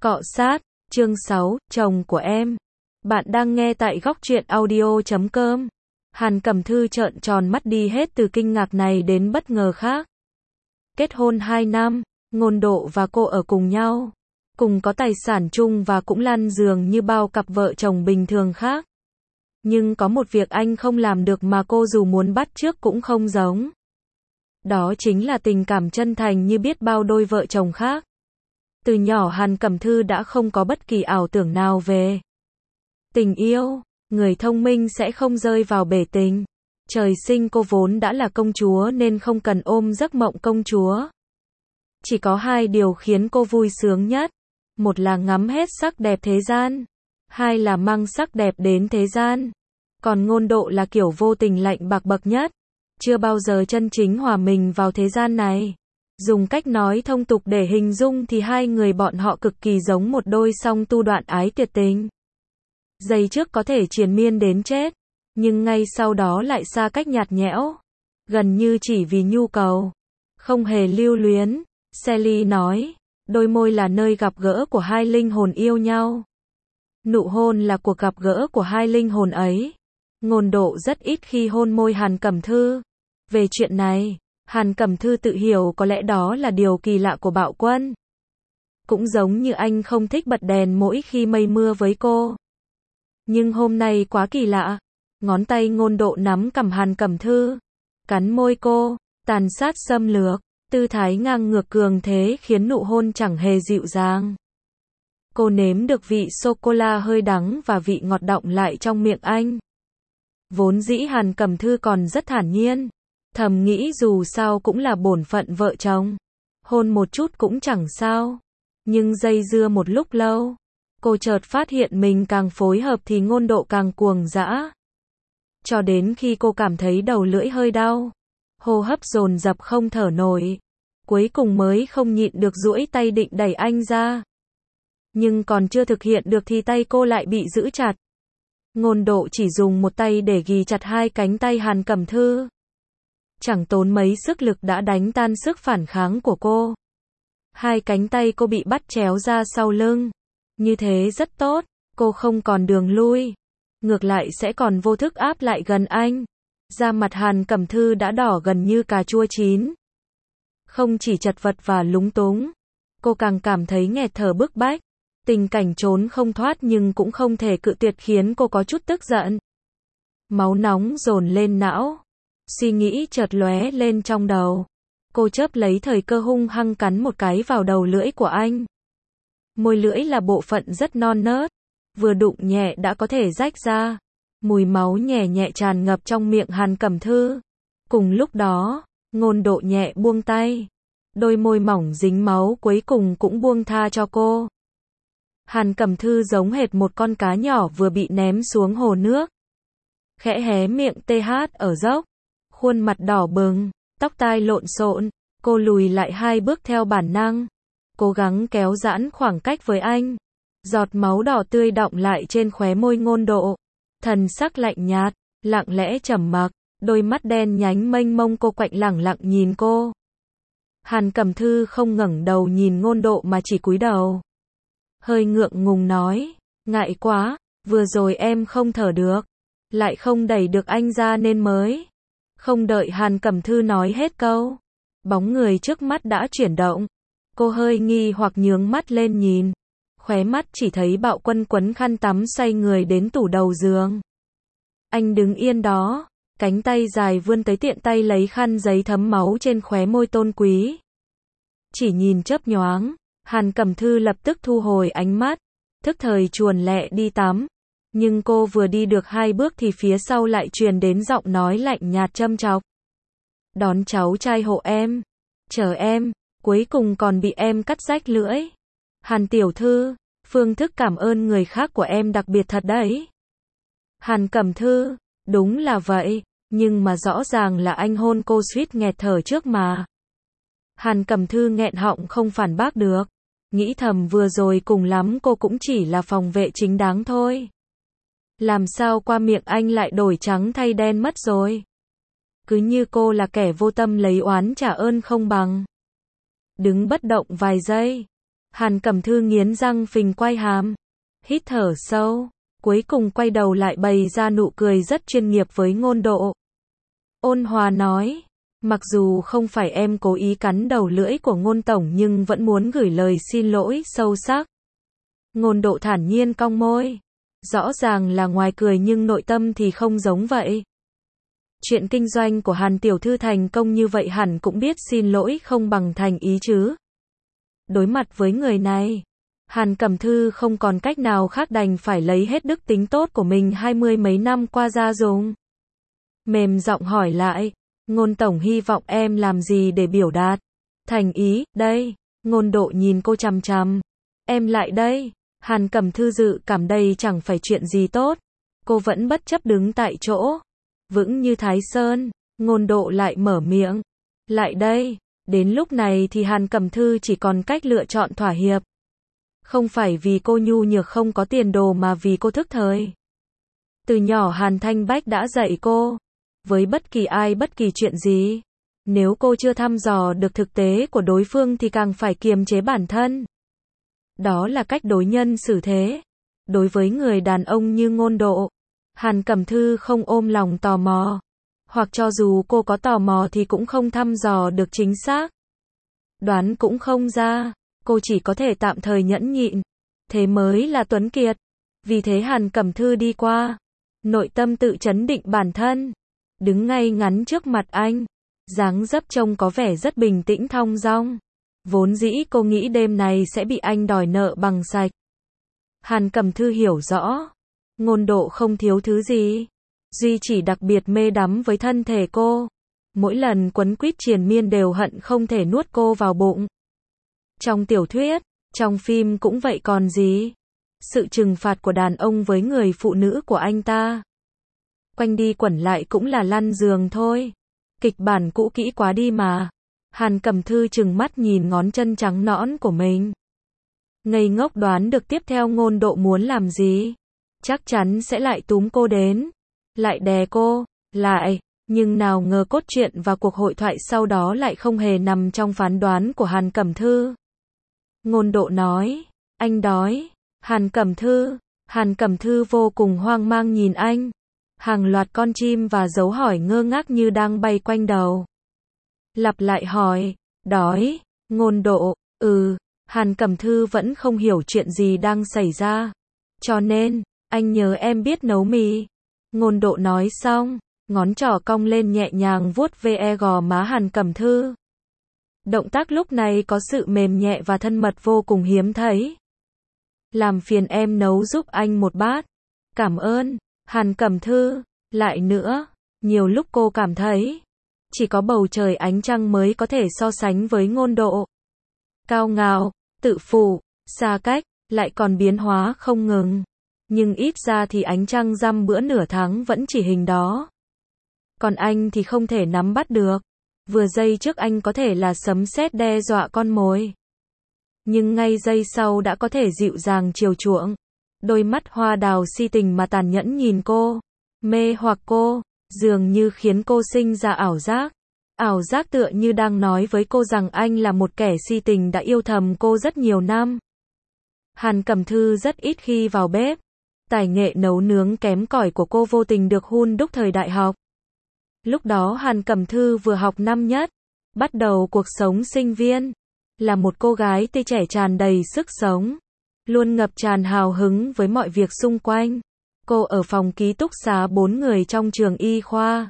Cọ sát, chương 6, chồng của em. Bạn đang nghe tại góc truyện audio.com. Hàn Cẩm Thư trợn tròn mắt đi hết từ kinh ngạc này đến bất ngờ khác. Kết hôn 2 năm, Ngôn Độ và cô ở cùng nhau, cùng có tài sản chung và cũng lăn giường như bao cặp vợ chồng bình thường khác. Nhưng có một việc anh không làm được mà cô dù muốn bắt chước cũng không giống. Đó chính là tình cảm chân thành như biết bao đôi vợ chồng khác. Từ nhỏ Hàn Cẩm Thư đã không có bất kỳ ảo tưởng nào về tình yêu, người thông minh sẽ không rơi vào bể tình. Trời sinh cô vốn đã là công chúa nên không cần ôm giấc mộng công chúa. Chỉ có 2 điều khiến cô vui sướng nhất. Một là ngắm hết sắc đẹp thế gian. 2 là mang sắc đẹp đến thế gian. Còn Ngôn Độ là kiểu vô tình lạnh bạc bậc nhất. Chưa bao giờ chân chính hòa mình vào thế gian này. Dùng cách nói thông tục để hình dung thì 2 người bọn họ cực kỳ giống một đôi song tu đoạn ái tuyệt tình. Giây trước có thể triền miên đến chết, nhưng ngay sau đó lại xa cách nhạt nhẽo, gần như chỉ vì nhu cầu, không hề lưu luyến. Sally nói, đôi môi là nơi gặp gỡ của 2 linh hồn yêu nhau. Nụ hôn là cuộc gặp gỡ của 2 linh hồn ấy. Ngôn Độ rất ít khi hôn môi Hàn Cẩm Thư. Về chuyện này, Hàn Cẩm Thư tự hiểu có lẽ đó là điều kỳ lạ của Bạo Quân. Cũng giống như anh không thích bật đèn mỗi khi mây mưa với cô. Nhưng hôm nay quá kỳ lạ. Ngón tay Ngôn Độ nắm cằm Hàn Cẩm Thư, cắn môi cô, tàn sát xâm lược, tư thái ngang ngược cường thế khiến nụ hôn chẳng hề dịu dàng. Cô nếm được vị sô-cô-la hơi đắng và vị ngọt đọng lại trong miệng anh. Vốn dĩ Hàn Cẩm Thư còn rất thản nhiên, thầm nghĩ dù sao cũng là bổn phận vợ chồng, hôn một chút cũng chẳng sao. Nhưng dây dưa một lúc lâu, cô chợt phát hiện mình càng phối hợp thì Ngôn Độ càng cuồng dã. Cho đến khi cô cảm thấy đầu lưỡi hơi đau, hô hấp dồn dập không thở nổi, cuối cùng mới không nhịn được duỗi tay định đẩy anh ra. Nhưng còn chưa thực hiện được thì tay cô lại bị giữ chặt. Ngôn Độ chỉ dùng một tay để ghì chặt 2 cánh tay Hàn Cẩm Thư. Chẳng tốn mấy sức lực đã đánh tan sức phản kháng của cô. 2 cánh tay cô bị bắt chéo ra sau lưng. Như thế rất tốt, cô không còn đường lui. Ngược lại sẽ còn vô thức áp lại gần anh. Da mặt Hàn Cẩm Thư đã đỏ gần như cà chua chín. Không chỉ chật vật và lúng túng, cô càng cảm thấy nghẹt thở bức bách. Tình cảnh trốn không thoát nhưng cũng không thể cự tuyệt khiến cô có chút tức giận. Máu nóng dồn lên não. Suy nghĩ chợt lóe lên trong đầu. Cô chớp lấy thời cơ hung hăng cắn một cái vào đầu lưỡi của anh. Môi lưỡi là bộ phận rất non nớt, vừa đụng nhẹ đã có thể rách ra. Mùi máu nhẹ nhẹ tràn ngập trong miệng Hàn Cẩm Thư. Cùng lúc đó, Ngôn Độ nhẹ buông tay. Đôi môi mỏng dính máu cuối cùng cũng buông tha cho cô. Hàn Cẩm Thư giống hệt một con cá nhỏ vừa bị ném xuống hồ nước. Khẽ hé miệng TH ở dốc, khuôn mặt đỏ bừng, tóc tai lộn xộn, cô lùi lại 2 bước theo bản năng, cố gắng kéo giãn khoảng cách với anh. Giọt máu đỏ tươi đọng lại trên khóe môi Ngôn Độ, thần sắc lạnh nhạt, lặng lẽ trầm mặc, đôi mắt đen nhánh mênh mông cô quạnh lẳng lặng nhìn cô. Hàn Cẩm Thư không ngẩng đầu nhìn Ngôn Độ mà chỉ cúi đầu. Hơi ngượng ngùng nói, ngại quá, vừa rồi em không thở được, lại không đẩy được anh ra nên mới. Không đợi Hàn Cẩm Thư nói hết câu, bóng người trước mắt đã chuyển động. Cô hơi nghi hoặc nhướng mắt lên nhìn, khóe mắt chỉ thấy Bạo Quân quấn khăn tắm xoay người đến tủ đầu giường. Anh đứng yên đó, cánh tay dài vươn tới tiện tay lấy khăn giấy thấm máu trên khóe môi tôn quý. Chỉ nhìn chớp nhoáng, Hàn Cẩm Thư lập tức thu hồi ánh mắt, thức thời chuồn lẹ đi tắm. Nhưng cô vừa đi được 2 bước thì phía sau lại truyền đến giọng nói lạnh nhạt châm chọc. Đón cháu trai hộ em, chờ em, cuối cùng còn bị em cắt rách lưỡi. Hàn tiểu thư, phương thức cảm ơn người khác của em đặc biệt thật đấy. Hàn Cẩm Thư, đúng là vậy, nhưng mà rõ ràng là anh hôn cô suýt nghẹt thở trước mà. Hàn Cẩm Thư nghẹn họng không phản bác được, nghĩ thầm vừa rồi cùng lắm cô cũng chỉ là phòng vệ chính đáng thôi. Làm sao qua miệng anh lại đổi trắng thay đen mất rồi. Cứ như cô là kẻ vô tâm lấy oán trả ơn không bằng. Đứng bất động vài giây, Hàn Cẩm Thư nghiến răng phình quai hàm, hít thở sâu, cuối cùng quay đầu lại bày ra nụ cười rất chuyên nghiệp với Ngôn Độ. Ôn hòa nói, mặc dù không phải em cố ý cắn đầu lưỡi của Ngôn tổng nhưng vẫn muốn gửi lời xin lỗi sâu sắc. Ngôn Độ thản nhiên cong môi, rõ ràng là ngoài cười nhưng nội tâm thì không giống vậy. Chuyện kinh doanh của Hàn tiểu thư thành công như vậy hẳn cũng biết xin lỗi không bằng thành ý chứ. Đối mặt với người này, Hàn Cẩm Thư không còn cách nào khác đành phải lấy hết đức tính tốt của mình 20 mấy năm qua ra dùng. Mềm giọng hỏi lại, Ngôn tổng hy vọng em làm gì để biểu đạt thành ý, đây. Ngôn Độ nhìn cô chằm chằm. Em lại đây. Hàn Cẩm Thư dự cảm đây chẳng phải chuyện gì tốt. Cô vẫn bất chấp đứng tại chỗ, vững như Thái Sơn. Ngôn Độ lại mở miệng. Lại đây. Đến lúc này thì Hàn Cẩm Thư chỉ còn cách lựa chọn thỏa hiệp. Không phải vì cô nhu nhược không có tiền đồ mà vì cô thức thời. Từ nhỏ Hàn Thanh Bách đã dạy cô, với bất kỳ ai bất kỳ chuyện gì, nếu cô chưa thăm dò được thực tế của đối phương thì càng phải kiềm chế bản thân. Đó là cách đối nhân xử thế. Đối với người đàn ông như Ngôn Độ, Hàn Cẩm Thư không ôm lòng tò mò, hoặc cho dù cô có tò mò thì cũng không thăm dò được chính xác. Đoán cũng không ra, cô chỉ có thể tạm thời nhẫn nhịn. Thế mới là tuấn kiệt. Vì thế Hàn Cẩm Thư đi qua, nội tâm tự trấn định bản thân, đứng ngay ngắn trước mặt anh, dáng dấp trông có vẻ rất bình tĩnh thong dong. Vốn dĩ cô nghĩ đêm này sẽ bị anh đòi nợ bằng sạch. Hàn Cẩm Thư hiểu rõ, Ngôn Độ không thiếu thứ gì, duy chỉ đặc biệt mê đắm với thân thể cô. Mỗi lần quấn quýt triền miên đều hận không thể nuốt cô vào bụng. Trong tiểu thuyết, trong phim cũng vậy còn gì. Sự trừng phạt của đàn ông với người phụ nữ của anh ta, quanh đi quẩn lại cũng là lăn giường thôi. Kịch bản cũ kỹ quá đi mà. Hàn Cẩm Thư trừng mắt nhìn ngón chân trắng nõn của mình, ngây ngốc đoán được tiếp theo Ngôn Độ muốn làm gì. Chắc chắn sẽ lại túm cô đến, lại đè cô lại, nhưng nào ngờ cốt truyện và cuộc hội thoại sau đó lại không hề nằm trong phán đoán của Hàn Cẩm Thư. Ngôn Độ nói, anh đói. Hàn Cẩm Thư vô cùng hoang mang nhìn anh. Hàng loạt con chim và dấu hỏi ngơ ngác như đang bay quanh đầu. Lặp lại hỏi, đói. Ngôn Độ, Hàn Cẩm Thư vẫn không hiểu chuyện gì đang xảy ra. Cho nên, anh nhớ em biết nấu mì. Ngôn Độ nói xong, ngón trỏ cong lên nhẹ nhàng vuốt ve gò má Hàn Cẩm Thư. Động tác lúc này có sự mềm nhẹ và thân mật vô cùng hiếm thấy. Làm phiền em nấu giúp anh một bát. Cảm ơn. Hàn Cẩm Thư, lại nữa, nhiều lúc cô cảm thấy, chỉ có bầu trời ánh trăng mới có thể so sánh với Ngôn Độ. Cao ngạo, tự phụ, xa cách, lại còn biến hóa không ngừng. Nhưng ít ra thì ánh trăng răm bữa nửa tháng vẫn chỉ hình đó. Còn anh thì không thể nắm bắt được. Vừa giây trước anh có thể là sấm sét đe dọa con mồi, nhưng ngay giây sau đã có thể dịu dàng chiều chuộng. Đôi mắt hoa đào si tình mà tàn nhẫn nhìn cô, mê hoặc cô, dường như khiến cô sinh ra ảo giác. Ảo giác tựa như đang nói với cô rằng anh là một kẻ si tình đã yêu thầm cô rất nhiều năm. Hàn Cẩm Thư rất ít khi vào bếp. Tài nghệ nấu nướng kém cỏi của cô vô tình được hun đúc thời đại học. Lúc đó Hàn Cẩm Thư vừa học năm nhất, bắt đầu cuộc sống sinh viên. Là một cô gái tươi trẻ tràn đầy sức sống, luôn ngập tràn hào hứng với mọi việc xung quanh. Cô ở phòng ký túc xá 4 người trong trường y khoa.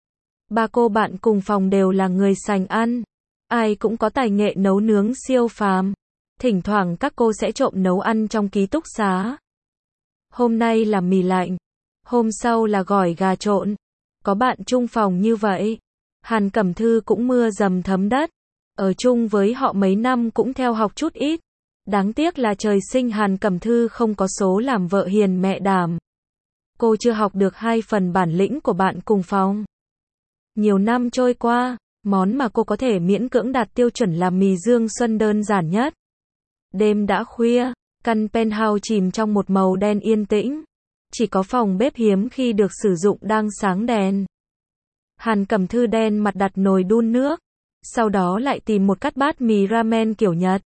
3 cô bạn cùng phòng đều là người sành ăn. Ai cũng có tài nghệ nấu nướng siêu phàm. Thỉnh thoảng các cô sẽ trộm nấu ăn trong ký túc xá. Hôm nay là mì lạnh, hôm sau là gỏi gà trộn. Có bạn chung phòng như vậy. Hàn Cẩm Thư cũng mưa dầm thấm đất. Ở chung với họ mấy năm cũng theo học chút ít. Đáng tiếc là trời sinh Hàn Cẩm Thư không có số làm vợ hiền mẹ đảm. Cô chưa học được 2 phần bản lĩnh của bạn cùng phòng. Nhiều năm trôi qua, món mà cô có thể miễn cưỡng đạt tiêu chuẩn là mì dương xuân đơn giản nhất. Đêm đã khuya, căn penthouse chìm trong một màu đen yên tĩnh. Chỉ có phòng bếp hiếm khi được sử dụng đang sáng đèn. Hàn Cẩm Thư đen mặt đặt nồi đun nước. Sau đó lại tìm một cắt bát mì ramen kiểu Nhật.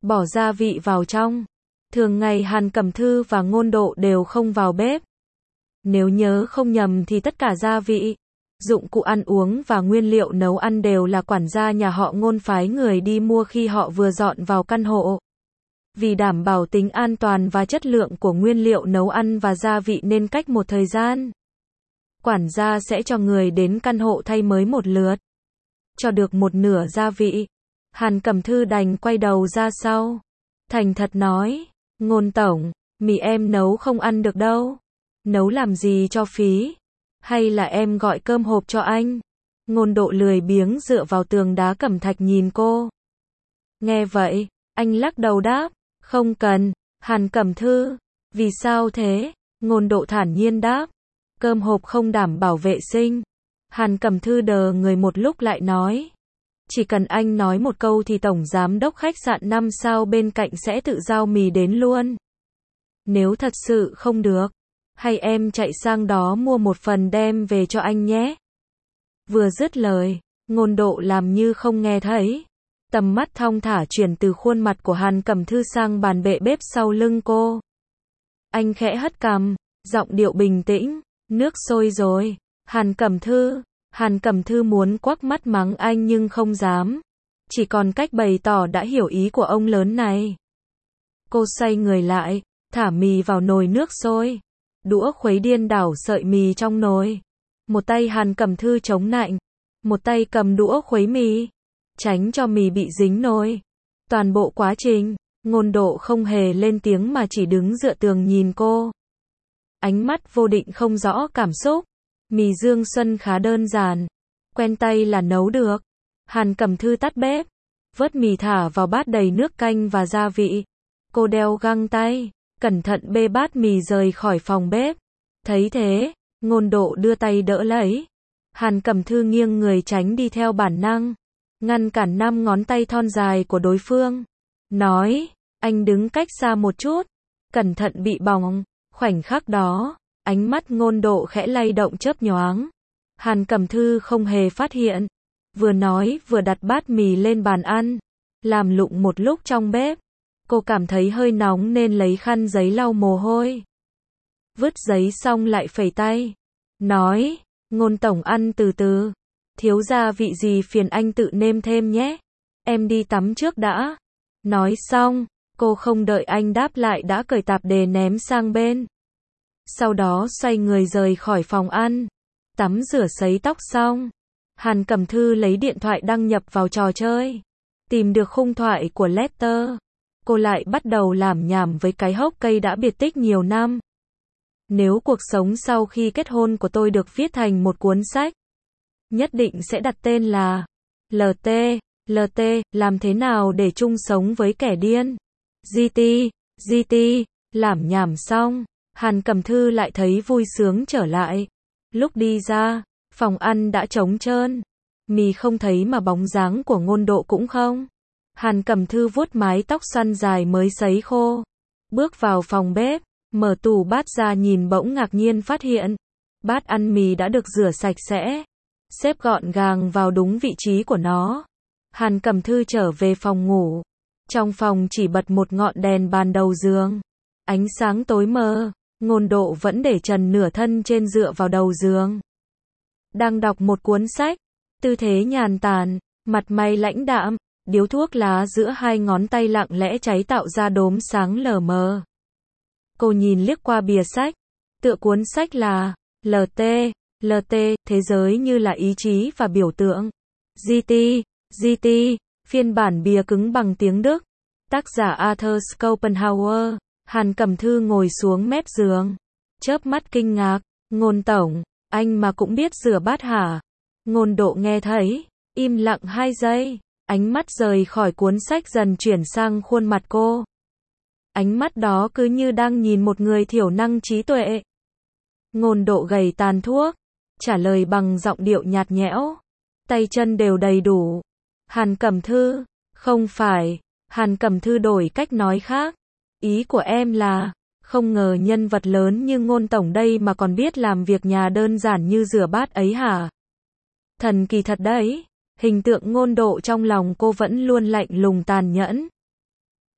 bỏ gia vị vào trong. Thường ngày Hàn Cẩm Thư và Ngôn Độ đều không vào bếp. Nếu nhớ không nhầm thì tất cả gia vị, dụng cụ ăn uống và nguyên liệu nấu ăn đều là quản gia nhà họ Ngôn phái người đi mua khi họ vừa dọn vào căn hộ. Vì đảm bảo tính an toàn và chất lượng của nguyên liệu nấu ăn và gia vị nên cách một thời gian, quản gia sẽ cho người đến căn hộ thay mới một lượt. Cho được một nửa gia vị, Hàn Cẩm Thư đành quay đầu ra sau. Thành thật nói, Ngôn tổng, mì em nấu không ăn được đâu. Nấu làm gì cho phí? Hay là em gọi cơm hộp cho anh? Ngôn Độ lười biếng dựa vào tường đá cẩm thạch nhìn cô. Nghe vậy, anh lắc đầu đáp, không cần. Hàn Cẩm Thư, vì sao thế? Ngôn Độ thản nhiên đáp, cơm hộp không đảm bảo vệ sinh. Hàn Cẩm Thư đờ người một lúc lại nói, chỉ cần anh nói một câu thì tổng giám đốc khách sạn 5 sao bên cạnh sẽ tự giao mì đến luôn. Nếu thật sự không được, hay em chạy sang đó mua một phần đem về cho anh nhé. Vừa dứt lời, Ngôn Độ làm như không nghe thấy. Tầm mắt thong thả chuyển từ khuôn mặt của Hàn Cẩm Thư sang bàn bệ bếp sau lưng cô. Anh khẽ hất cằm, giọng điệu bình tĩnh, nước sôi rồi. Hàn Cẩm Thư muốn quắc mắt mắng anh nhưng không dám. Chỉ còn cách bày tỏ đã hiểu ý của ông lớn này. Cô xoay người lại, thả mì vào nồi nước sôi. Đũa khuấy điên đảo sợi mì trong nồi. Một tay Hàn Cẩm Thư chống nạnh, một tay cầm đũa khuấy mì, tránh cho mì bị dính nồi. Toàn bộ quá trình, Ngôn Độ không hề lên tiếng mà chỉ đứng dựa tường nhìn cô. Ánh mắt vô định không rõ cảm xúc. Mì Dương Xuân khá đơn giản, quen tay là nấu được. Hàn Cẩm Thư tắt bếp, vớt mì thả vào bát đầy nước canh và gia vị. Cô đeo găng tay, cẩn thận bê bát mì rời khỏi phòng bếp. Thấy thế, Ngôn Độ đưa tay đỡ lấy. Hàn Cẩm Thư nghiêng người tránh đi theo bản năng, ngăn cản 5 ngón tay thon dài của đối phương. Nói, anh đứng cách xa một chút, cẩn thận bị bỏng. Khoảnh khắc đó, ánh mắt Ngôn Độ khẽ lay động chớp nhoáng. Hàn Cẩm Thư không hề phát hiện. Vừa nói vừa đặt bát mì lên bàn ăn. Làm lụng một lúc trong bếp. Cô cảm thấy hơi nóng nên lấy khăn giấy lau mồ hôi. Vứt giấy xong lại phẩy tay. Nói, Ngôn tổng ăn từ từ. Thiếu gia vị gì phiền anh tự nêm thêm nhé. Em đi tắm trước đã. Nói xong, cô không đợi anh đáp lại đã cởi tạp dề ném sang bên. Sau đó xoay người rời khỏi phòng ăn. Tắm rửa sấy tóc xong, Hàn Cẩm Thư lấy điện thoại đăng nhập vào trò chơi. Tìm được khung thoại của Lester. Cô lại bắt đầu lảm nhảm với cái hốc cây đã biệt tích nhiều năm. Nếu cuộc sống sau khi kết hôn của tôi được viết thành một cuốn sách, nhất định sẽ đặt tên là LT, làm thế nào để chung sống với kẻ điên. GT, lảm nhảm xong, Hàn Cẩm Thư lại thấy vui sướng trở lại. Lúc đi ra, phòng ăn đã trống trơn. Mì không thấy mà bóng dáng của Ngôn Độ cũng không. Hàn Cẩm Thư vuốt mái tóc xoăn dài mới sấy khô. Bước vào phòng bếp, mở tủ bát ra nhìn bỗng ngạc nhiên phát hiện. Bát ăn mì đã được rửa sạch sẽ, xếp gọn gàng vào đúng vị trí của nó. Hàn Cẩm Thư trở về phòng ngủ. Trong phòng chỉ bật một ngọn đèn bàn đầu giường. Ánh sáng tối mờ, Ngôn Độ vẫn để trần nửa thân trên dựa vào đầu giường. Đang đọc một cuốn sách, tư thế nhàn tản, mặt mày lãnh đạm, điếu thuốc lá giữa hai ngón tay lặng lẽ cháy tạo ra đốm sáng lờ mờ. Cô nhìn liếc qua bìa sách, tựa cuốn sách là LT, thế giới như là ý chí và biểu tượng. GT, phiên bản bìa cứng bằng tiếng Đức. Tác giả Arthur Schopenhauer. Hàn Cẩm Thư ngồi xuống mép giường, chớp mắt kinh ngạc, Ngôn tổng, anh mà cũng biết rửa bát hả? Ngôn Độ nghe thấy, im lặng 2 giây, ánh mắt rời khỏi cuốn sách dần chuyển sang khuôn mặt cô. Ánh mắt đó cứ như đang nhìn một người thiểu năng trí tuệ. Ngôn Độ gầy tàn thuốc, trả lời bằng giọng điệu nhạt nhẽo, tay chân đều đầy đủ. Hàn Cẩm Thư, không phải. Hàn Cẩm Thư đổi cách nói khác. Ý của em là, không ngờ nhân vật lớn như Ngôn tổng đây mà còn biết làm việc nhà đơn giản như rửa bát ấy hả? Thần kỳ thật đấy. Hình tượng Ngôn Độ trong lòng cô vẫn luôn lạnh lùng tàn nhẫn.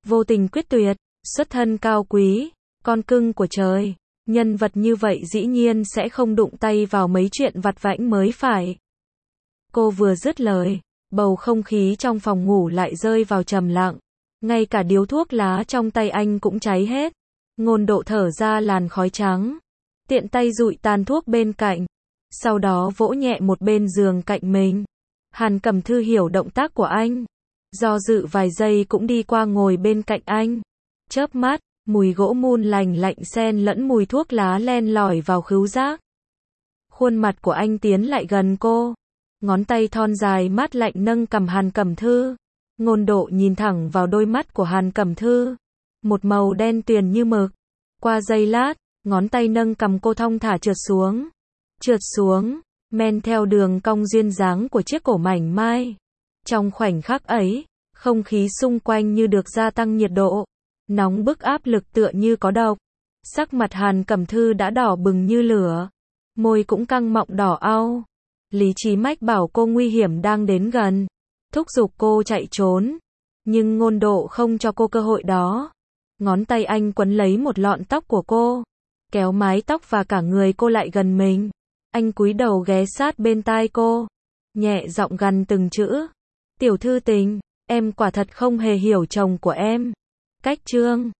vô tình quyết tuyệt, xuất thân cao quý, con cưng của trời. Nhân vật như vậy dĩ nhiên sẽ không đụng tay vào mấy chuyện vặt vãnh mới phải. Cô vừa dứt lời, bầu không khí trong phòng ngủ lại rơi vào trầm lặng. Ngay cả điếu thuốc lá trong tay anh cũng cháy hết. Ngôn Độ thở ra làn khói trắng, tiện tay dụi tàn thuốc bên cạnh, sau đó vỗ nhẹ một bên giường cạnh mình. Hàn Cẩm Thư hiểu động tác của anh, do dự vài giây cũng đi qua ngồi bên cạnh anh. Chớp mắt, mùi gỗ mun lành lạnh xen lẫn mùi thuốc lá len lỏi vào khứu giác. Khuôn mặt của anh tiến lại gần cô, ngón tay thon dài mát lạnh nâng cằm Hàn Cẩm Thư. Ngôn Độ nhìn thẳng vào đôi mắt của Hàn Cẩm Thư, một màu đen tuyền như mực. Qua giây lát, ngón tay nâng cằm cô thong thả trượt xuống, men theo đường cong duyên dáng của chiếc cổ mảnh mai. Trong khoảnh khắc ấy, không khí xung quanh như được gia tăng nhiệt độ, nóng bức áp lực tựa như có độc. Sắc mặt Hàn Cẩm Thư đã đỏ bừng như lửa, môi cũng căng mọng đỏ au. Lý trí mách bảo cô nguy hiểm đang đến gần, thúc giục cô chạy trốn, nhưng Ngôn Độ không cho cô cơ hội đó. Ngón tay anh quấn lấy một lọn tóc của cô, kéo mái tóc và cả người cô lại gần mình. Anh cúi đầu ghé sát bên tai cô, nhẹ giọng gằn từng chữ. Tiểu thư tình, em quả thật không hề hiểu chồng của em. Cách chương